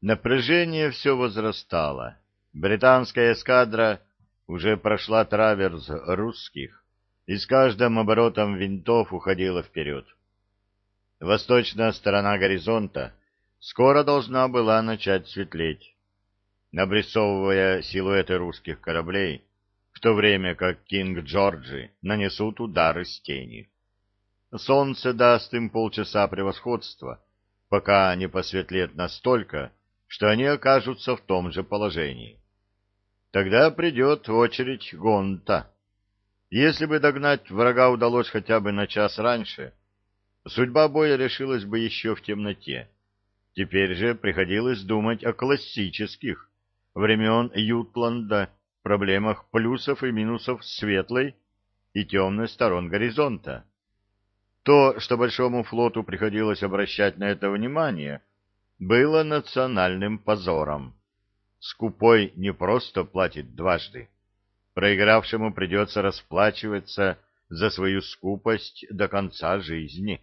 Напряжение все возрастало. Британская эскадра уже прошла траверс русских и с каждым оборотом винтов уходила вперед. Восточная сторона горизонта скоро должна была начать светлеть, обрисовывая силуэты русских кораблей, в то время как Кинг-Джорджи нанесут удары с тени. Солнце даст им полчаса превосходства, пока не посветлеет настолько, что они окажутся в том же положении. Тогда придет очередь Гонта. Если бы догнать врага удалось хотя бы на час раньше, судьба боя решилась бы еще в темноте. Теперь же приходилось думать о классических, времен Ютланда, проблемах плюсов и минусов светлой и темной сторон горизонта. То, что Большому флоту приходилось обращать на это внимание, было национальным позором. Скупой не просто платит дважды. Проигравшему придется расплачиваться за свою скупость до конца жизни.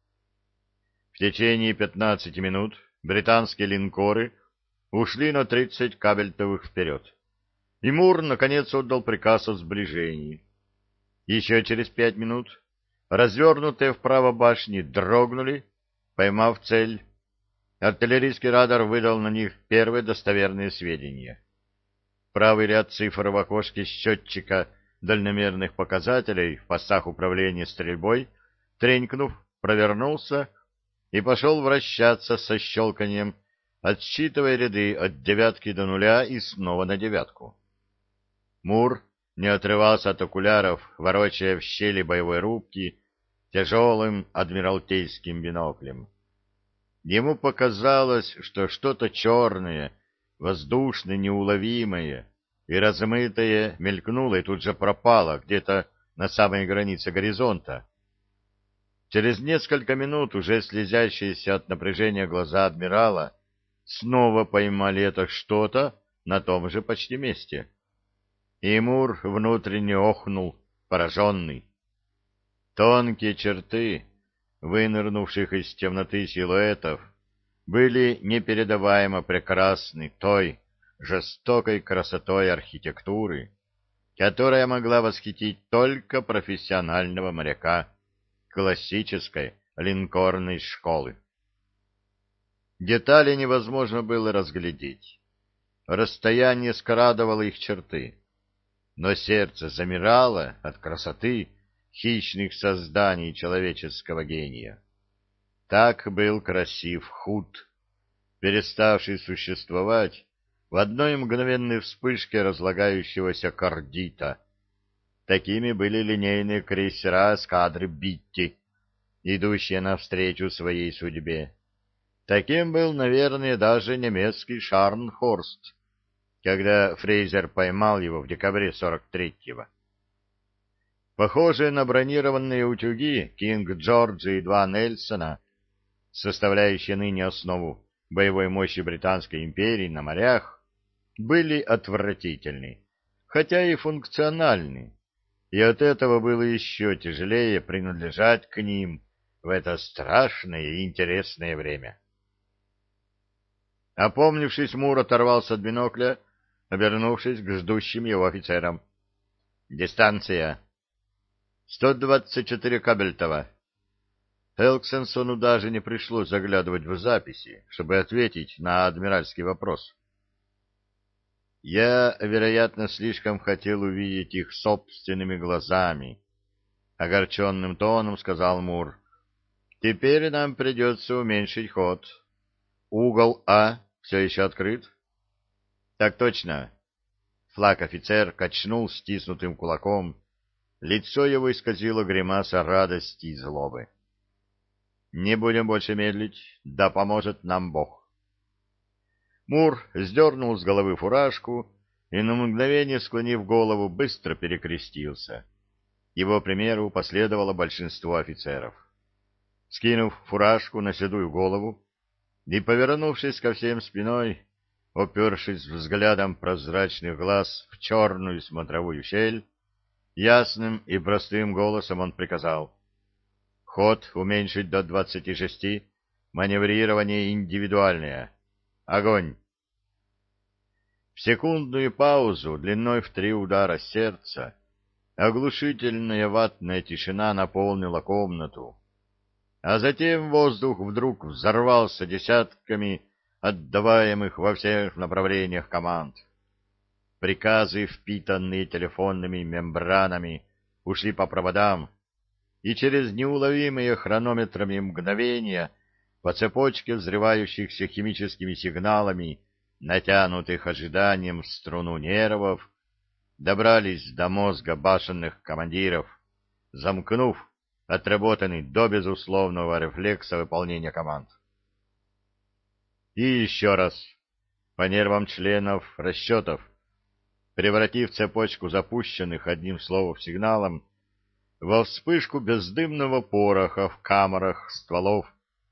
В течение 15 минут британские линкоры ушли на 30 кабельтовых вперед. И Мур, наконец, отдал приказ о сближении. Еще через 5 минут развернутые вправо башни дрогнули, поймав цель. Артиллерийский радар выдал на них первые достоверные сведения. Правый ряд цифр в окошке счетчика дальномерных показателей в постах управления стрельбой, тренькнув, провернулся и пошел вращаться со щелканием, отсчитывая ряды от девятки до нуля и снова на девятку. Мур не отрывался от окуляров, ворочая в щели боевой рубки тяжелым адмиралтейским биноклем. Ему показалось, что что-то черное, воздушное, неуловимое и размытое мелькнуло и тут же пропало где-то на самой границе горизонта. Через несколько минут уже слезящиеся от напряжения глаза адмирала снова поймали это что-то на том же почти месте. И Мур внутренне охнул, пораженный. Тонкие черты вынырнувших из темноты силуэтов были непередаваемо прекрасны той жестокой красотой архитектуры, которая могла восхитить только профессионального моряка классической линкорной школы. Детали невозможно было разглядеть. Расстояние скрадывало их черты, но сердце замирало от красоты хищных созданий человеческого гения. Так был красив Худ, переставший существовать в одной мгновенной вспышке разлагающегося кардита. Такими были линейные крейсера эскадры Битти, идущие навстречу своей судьбе. Таким был, наверное, даже немецкий Шарнхорст, когда Фрейзер поймал его в декабре 43-го. Похожие на бронированные утюги Кинг-Джорджи и два Нельсона, составляющие ныне основу боевой мощи Британской империи на морях, были отвратительны, хотя и функциональны, и от этого было еще тяжелее принадлежать к ним в это страшное и интересное время. Опомнившись, Мур оторвался от бинокля, обернувшись к ждущим его офицерам. «Дистанция!» 124 кабельтова. Элксенсону даже не пришлось заглядывать в записи, чтобы ответить на адмиральский вопрос. Я, вероятно, слишком хотел увидеть их собственными глазами, — огорченным тоном сказал Мур. Теперь нам придется уменьшить ход. Угол А все еще открыт? Так точно. Флаг-офицер качнул стиснутым кулаком. Лицо его исказило гримаса радости и злобы. Не будем больше медлить, да поможет нам Бог. Мур сдернул с головы фуражку и на мгновение, склонив голову, быстро перекрестился. Его примеру последовало большинство офицеров. Скинув фуражку на седую голову и повернувшись ко всем спиной, опершись взглядом прозрачных глаз в черную смотровую щель, ясным и простым голосом он приказал: «Ход уменьшить до 26, маневрирование индивидуальное. Огонь!» В секундную паузу, длиной в 3 удара сердца, оглушительная ватная тишина наполнила комнату, а затем воздух вдруг взорвался десятками отдаваемых во всех направлениях команд. Приказы, впитанные телефонными мембранами, ушли по проводам, и через неуловимые хронометрами мгновения по цепочке взрывающихся химическими сигналами, натянутых ожиданием в струну нервов, добрались до мозга башенных командиров, замкнув отработанный до безусловного рефлекса выполнения команд. И еще раз, по нервам членов расчетов, превратив цепочку запущенных одним словом сигналом во вспышку бездымного пороха в камерах стволов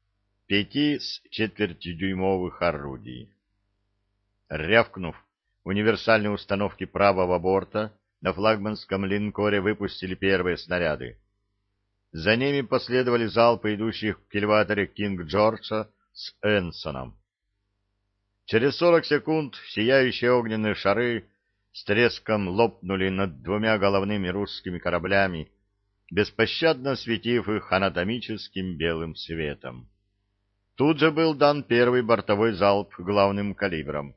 5,25-дюймовых орудий. Рявкнув, универсальные установки правого борта на флагманском линкоре выпустили первые снаряды. За ними последовали залпы идущих к кильваторе Кинг-Джорджа с Энсоном. Через 40 секунд сияющие огненные шары с треском лопнули над 2 головными русскими кораблями, беспощадно осветив их анатомическим белым светом. Тут же был дан первый бортовой залп главным калибром.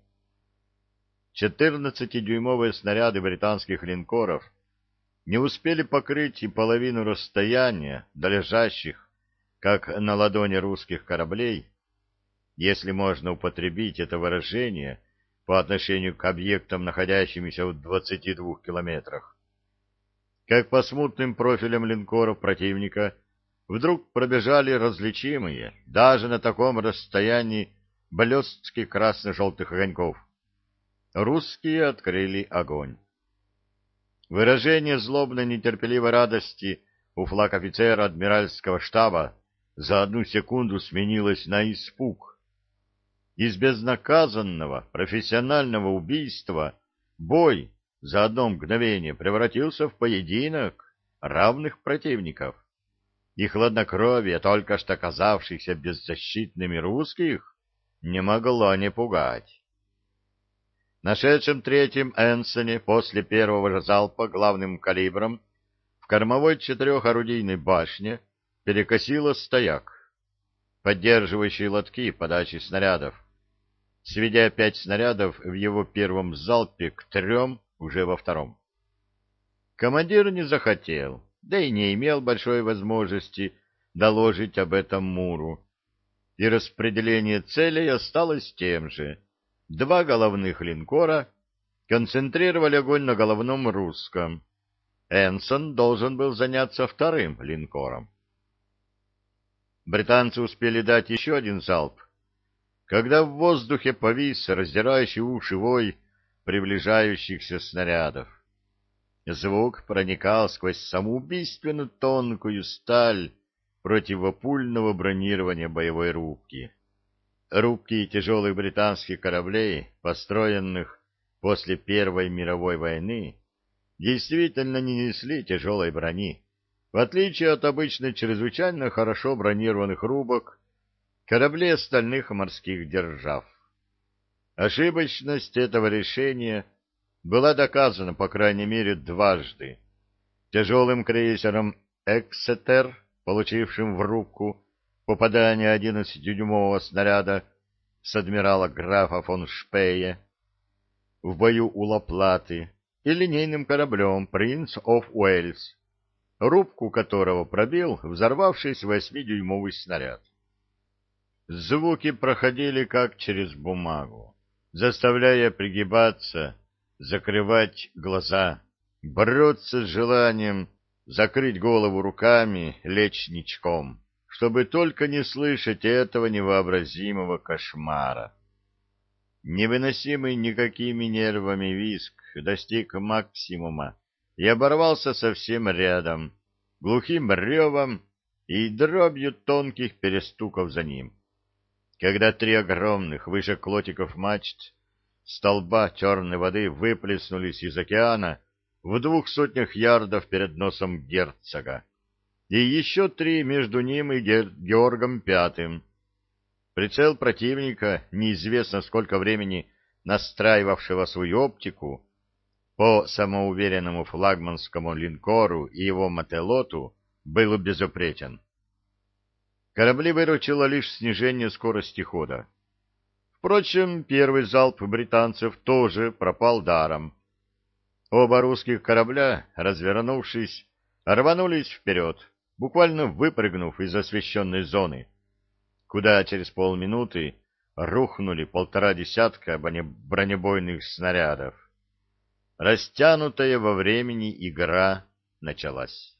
14-дюймовые снаряды британских линкоров не успели покрыть и половину расстояния до лежащих, как на ладони русских кораблей, если можно употребить это выражение по отношению к объектам, находящимся в 22 километрах. Как по смутным профилям линкоров противника вдруг пробежали различимые, даже на таком расстоянии, блестки красно-желтых огоньков. Русские открыли огонь. Выражение злобно-нетерпеливой радости у флаг-офицера адмиральского штаба за 1 секунду сменилось на испуг. Из безнаказанного профессионального убийства бой за одно мгновение превратился в поединок равных противников, и хладнокровие только что казавшихся беззащитными русских не могло не пугать. Нашедшем третьем Энсоне после первого же залпа главным калибром в кормовой 4-орудийной башне перекосило стояк, поддерживающий лотки подачи снарядов, сведя 5 снарядов в его первом залпе к 3 уже во втором. Командир не захотел, да и не имел большой возможности доложить об этом Муру, и распределение целей осталось тем же. 2 головных линкора концентрировали огонь на головном русском. Энсон должен был заняться вторым линкором. Британцы успели дать еще один залп, когда в воздухе повис раздирающий уши вой приближающихся снарядов. Звук проникал сквозь самоубийственно тонкую сталь противопульного бронирования боевой рубки. Рубки тяжелых британских кораблей, построенных после Первой мировой войны, действительно не несли тяжелой брони, в отличие от обычно чрезвычайно хорошо бронированных рубок кораблей остальных морских держав. Ошибочность этого решения была доказана по крайней мере дважды. Тяжелым крейсером «Эксетер», получившим в рубку попадание 11-дюймового снаряда с адмирала графа фон Шпее в бою у Ла-Платы, и линейным кораблем «Принц оф Уэльс», рубку которого пробил взорвавшийся 8-дюймовый снаряд. Звуки проходили как через бумагу, заставляя пригибаться, закрывать глаза, бороться с желанием закрыть голову руками, лечь ничком, чтобы только не слышать этого невообразимого кошмара. Невыносимый никакими нервами визг достиг максимума и оборвался совсем рядом, глухим ревом и дробью тонких перестуков за ним, когда 3 огромных, выше клотиков мачт, столба черной воды выплеснулись из океана в 200 ярдов перед носом герцога, и еще 3 между ним и Георгом Пятым. Прицел противника, неизвестно сколько времени настраивавшего свою оптику, по самоуверенному флагманскому линкору и его мотелоту был безупречен. Корабли выручило лишь снижение скорости хода. Впрочем, первый залп британцев тоже пропал даром. Оба русских корабля, развернувшись, рванулись вперед, буквально выпрыгнув из освещенной зоны, куда через полминуты рухнули 1,5 десятка бронебойных снарядов. Растянутая во времени игра началась.